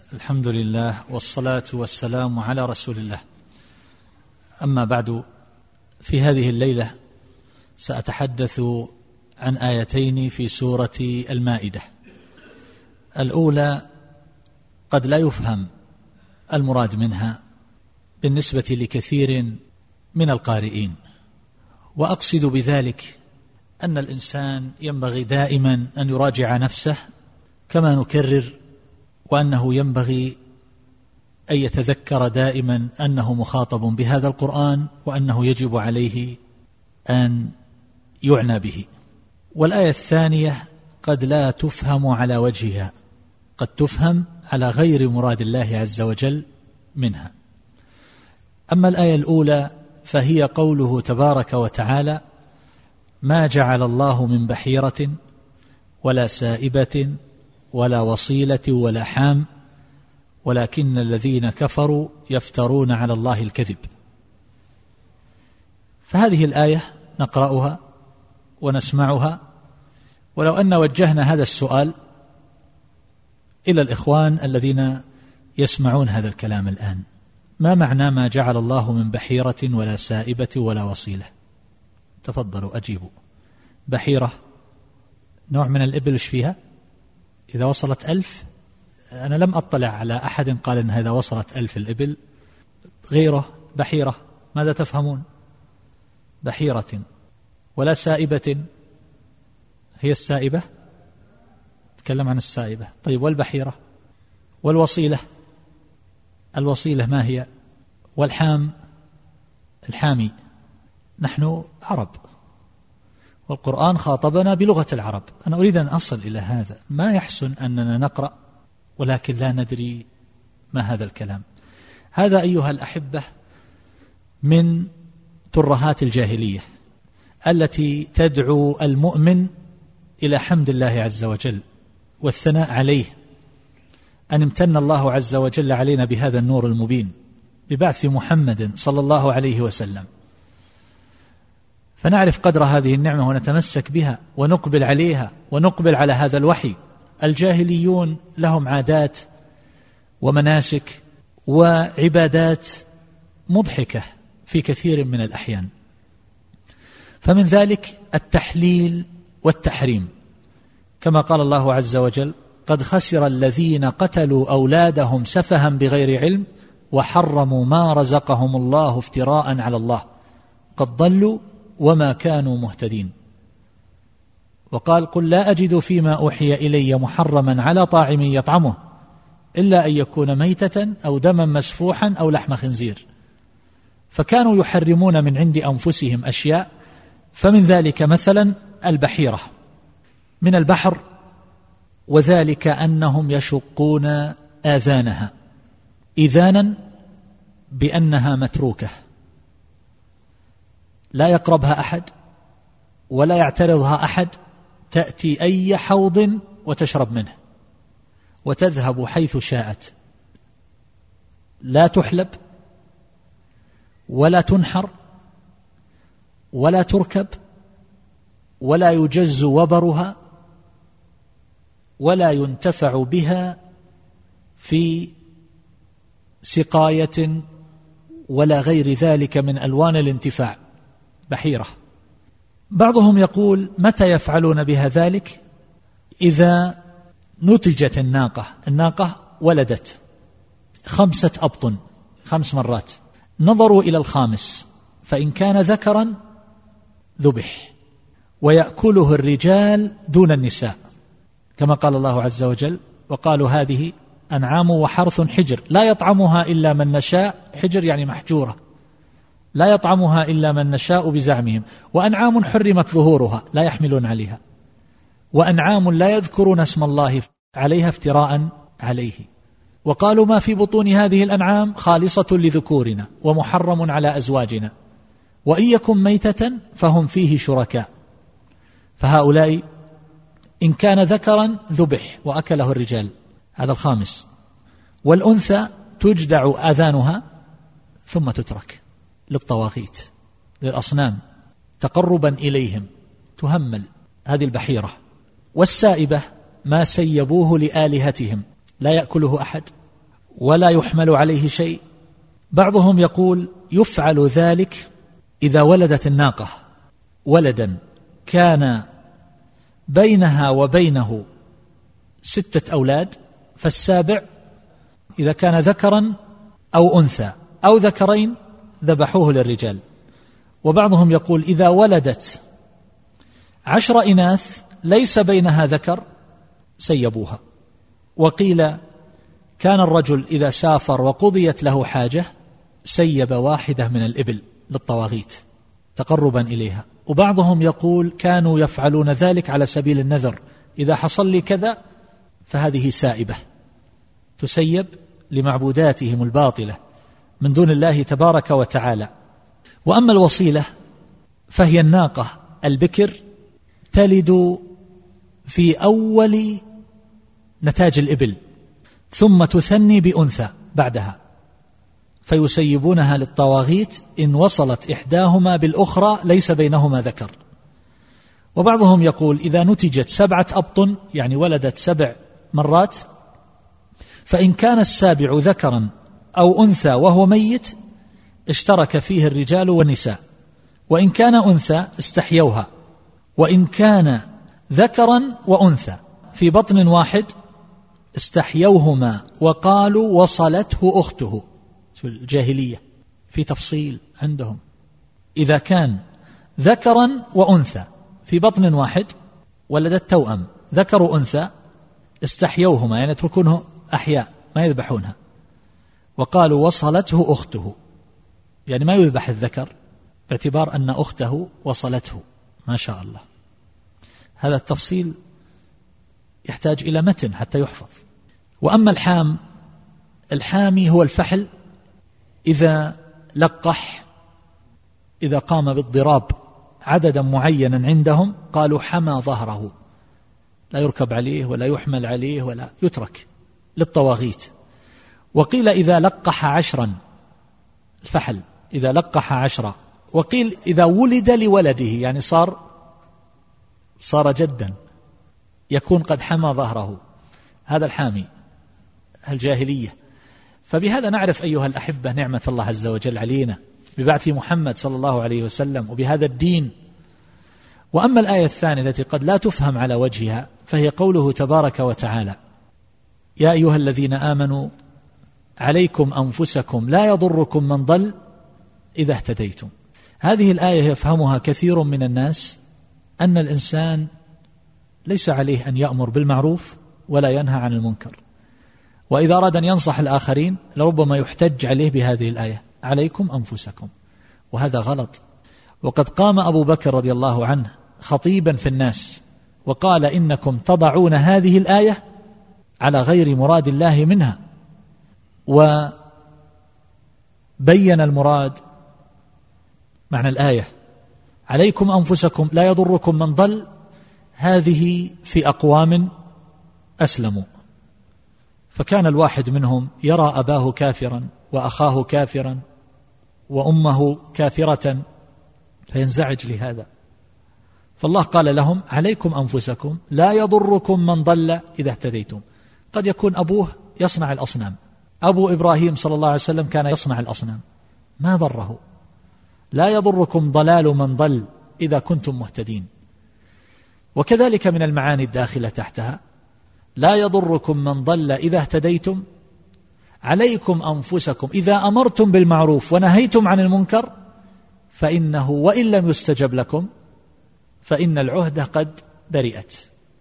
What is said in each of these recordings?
الحمد لله والصلاة والسلام على رسول الله. أما بعد، في هذه الليلة سأتحدث عن آيتين في سورة المائدة. الأولى قد لا يفهم المراد منها بالنسبة لكثير من القارئين، وأقصد بذلك أن الإنسان ينبغي دائما أن يراجع نفسه كما نكرر، وأنه ينبغي أن يتذكر دائما أنه مخاطب بهذا القرآن، وأنه يجب عليه أن يعنى به. والآية الثانية قد لا تفهم على وجهها، قد تفهم على غير مراد الله عز وجل منها. أما الآية الأولى فهي قوله تبارك وتعالى: ما جعل الله من بحيرة ولا سائبة ولا وصيلة ولا حام ولكن الذين كفروا يفترون على الله الكذب. فهذه الآية نقرأها ونسمعها، ولو أن وجهنا هذا السؤال إلى الإخوان الذين يسمعون هذا الكلام الآن: ما معنى ما جعل الله من بحيرة ولا سائبة ولا وصيلة؟ تفضلوا أجيبوا. بحيرة نوع من الإبل، إيش فيها؟ إذا وصلت 1000، أنا لم أطلع على أحد قال إن هذا وصلت 1000 الإبل. غيره بحيرة، ماذا تفهمون؟ بحيرة. ولا سائبة، هي السائبة، تكلم عن السائبة. طيب، والبحيرة؟ والوصيلة، الوصيلة ما هي؟ والحام، الحامي. نحن عرب والقرآن خاطبنا بلغة العرب. أنا أريد أن أصل إلى هذا. ما يحسن أننا نقرأ ولكن لا ندري ما هذا الكلام. هذا أيها الأحبة من ترهات الجاهلية التي تدعو المؤمن إلى حمد الله عز وجل والثناء عليه، أن امتن الله عز وجل علينا بهذا النور المبين ببعث محمد صلى الله عليه وسلم، فنعرف قدر هذه النعمة ونتمسك بها ونقبل عليها ونقبل على هذا الوحي. الجاهليون لهم عادات ومناسك وعبادات مضحكة في كثير من الأحيان، فمن ذلك التحليل والتحريم، كما قال الله عز وجل: قد خسر الذين قتلوا أولادهم سفها بغير علم وحرموا ما رزقهم الله افتراء على الله قد ضلوا وما كانوا مهتدين. وقال: قل لا أجد فيما أوحي إلي محرما على طاعم يطعمه إلا أن يكون ميتة أو دما مسفوحا أو لحم خنزير. فكانوا يحرمون من عند أنفسهم أشياء، فمن ذلك مثلا البحيرة من البحر، وذلك أنهم يشقون آذانها إذانا بأنها متروكة، لا يقربها أحد ولا يعترضها أحد، تأتي أي حوض وتشرب منه وتذهب حيث شاءت، لا تحلب ولا تنحر ولا تركب ولا يجز وبرها ولا ينتفع بها في سقاية ولا غير ذلك من ألوان الانتفاع. بحيرة. بعضهم يقول: متى يفعلون بها ذلك؟ إذا نتجت الناقة ولدت 5 أبطن 5 مرات، نظروا إلى الخامس، فإن كان ذكرا ذبح ويأكله الرجال دون النساء، كما قال الله عز وجل: وقالوا هذه أنعام وحرث حجر لا يطعمها إلا من نشاء. حجر يعني محجورة، لا يطعمها إلا من نشاء بزعمهم. وأنعام حرمت ظهورها لا يحملون عليها، وأنعام لا يذكرون اسم الله عليها افتراء عليه. وقالوا ما في بطون هذه الأنعام خالصة لذكورنا ومحرم على أزواجنا وإن يكن ميتة فهم فيه شركاء. فهؤلاء إن كان ذكرا ذبح وأكله الرجال، هذا الخامس. والأنثى تجدع آذانها ثم تترك للطواغيت للأصنام تقربا إليهم، تهمل. هذه البحيرة. والسائبة ما سيبوه لآلهتهم، لا يأكله أحد ولا يحمل عليه شيء. بعضهم يقول يفعل ذلك إذا ولدت الناقة ولدا كان بينها وبينه 6 أولاد، فالسابع إذا كان ذكرا أو أنثى أو ذكرين ذبحوه للرجال. وبعضهم يقول إذا ولدت 10 إناث ليس بينها ذكر سيبوها. وقيل كان الرجل إذا سافر وقضيت له حاجة سيب واحدة من الإبل للطواغيت تقربا إليها. وبعضهم يقول كانوا يفعلون ذلك على سبيل النذر، إذا حصل لي كذا فهذه سائبة تسيب لمعبوداتهم الباطلة من دون الله تبارك وتعالى. وأما الوصيلة فهي الناقة البكر تلد في أول نتاج الإبل ثم تثني بأنثى بعدها، فيسيبونها للطواغيت إن وصلت إحداهما بالأخرى ليس بينهما ذكر. وبعضهم يقول إذا نتجت 7 أبطن يعني ولدت 7 مرات، فإن كان السابع ذكرا أو أنثى وهو ميت اشترك فيه الرجال والنساء، وإن كان أنثى استحيوها، وإن كان ذكرا وأنثى في بطن واحد استحيوهما وقالوا وصلته أخته. في الجاهلية في تفصيل عندهم، إذا كان ذكرا وأنثى في بطن واحد ولدت توأم ذكر وأنثى استحيوهما يعني يتركونه أحياء ما يذبحونها، وقالوا وصلته أخته يعني ما يذبح الذكر باعتبار أن أخته وصلته. ما شاء الله، هذا التفصيل يحتاج إلى متن حتى يحفظ. وأما الحامي هو الفحل إذا لقح، إذا قام بالضراب عددا معينا عندهم قالوا حمى ظهره، لا يركب عليه ولا يحمل عليه ولا يترك للطواغيت. وقيل إذا لقح 10 الفحل إذا لقح 10، وقيل إذا ولد لولده يعني صار جدا يكون قد حمى ظهره، هذا الحامي الجاهلية. فبهذا نعرف أيها الأحبة نعمة الله عز وجل علينا ببعث محمد صلى الله عليه وسلم وبهذا الدين. وأما الآية الثانية التي قد لا تفهم على وجهها فهي قوله تبارك وتعالى يا أيها الذين آمنوا عليكم أنفسكم لا يضركم من ضل إذا اهتديتم. هذه الآية يفهمها كثير من الناس أن الإنسان ليس عليه أن يأمر بالمعروف ولا ينهى عن المنكر، وإذا أراد أن ينصح الآخرين لربما يحتج عليه بهذه الآية عليكم أنفسكم، وهذا غلط. وقد قام أبو بكر رضي الله عنه خطيبا في الناس وقال إنكم تضعون هذه الآية على غير مراد الله منها، وبين المراد معنى الآية عليكم أنفسكم لا يضركم من ضل، هذه في أقوام أسلموا، فكان الواحد منهم يرى أباه كافرا وأخاه كافرا وأمه كافرة فينزعج لهذا، فالله قال لهم عليكم أنفسكم لا يضركم من ضل إذا اهتديتم. قد يكون أبوه يصنع الأصنام، أبو إبراهيم صلى الله عليه وسلم كان يصنع الأصنام ما ضره، لا يضركم ضلال من ضل إذا كنتم مهتدين. وكذلك من المعاني الداخلة تحتها لا يضركم من ضل إذا اهتديتم، عليكم أنفسكم إذا أمرتم بالمعروف ونهيتم عن المنكر فإنه وإن لم يستجب لكم فإن العهدة قد برئت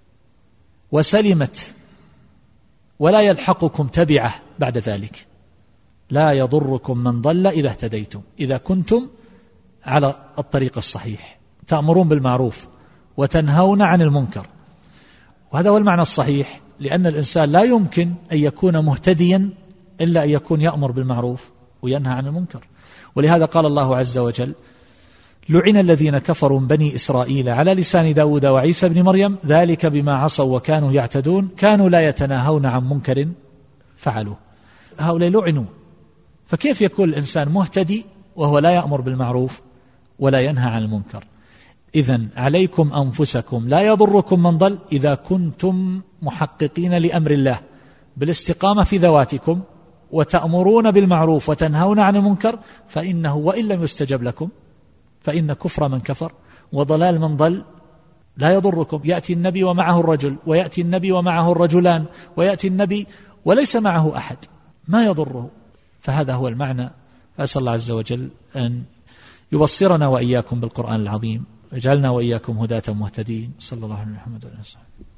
وسلمت ولا يلحقكم تبعه بعد ذلك. لا يضركم من ضل إذا اهتديتم، إذا كنتم على الطريق الصحيح تأمرون بالمعروف وتنهون عن المنكر. وهذا هو المعنى الصحيح، لأن الإنسان لا يمكن أن يكون مهتديا إلا أن يكون يأمر بالمعروف وينهى عن المنكر. ولهذا قال الله عز وجل لعن الذين كفروا من بني إسرائيل على لسان داود وعيسى بن مريم ذلك بما عصوا وكانوا يعتدون كانوا لا يتناهون عن منكر فعلوه. هؤلاء لعنوا، فكيف يكون الإنسان مهتدي وهو لا يأمر بالمعروف ولا ينهى عن المنكر؟ إذن عليكم أنفسكم لا يضركم من ضل إذا كنتم محققين لأمر الله بالاستقامة في ذواتكم وتأمرون بالمعروف وتنهون عن المنكر فإنه وإن لم يستجب لكم فإن كفر من كفر وضلال من ضل لا يضركم. يأتي النبي ومعه الرجل، ويأتي النبي ومعه الرجلان، ويأتي النبي وليس معه أحد، ما يضره. فهذا هو المعنى. أسأل الله عز وجل أن يبصرنا وإياكم بالقرآن العظيم، ويجعلنا وإياكم هداة مهتدين. صلى الله عليه وسلم.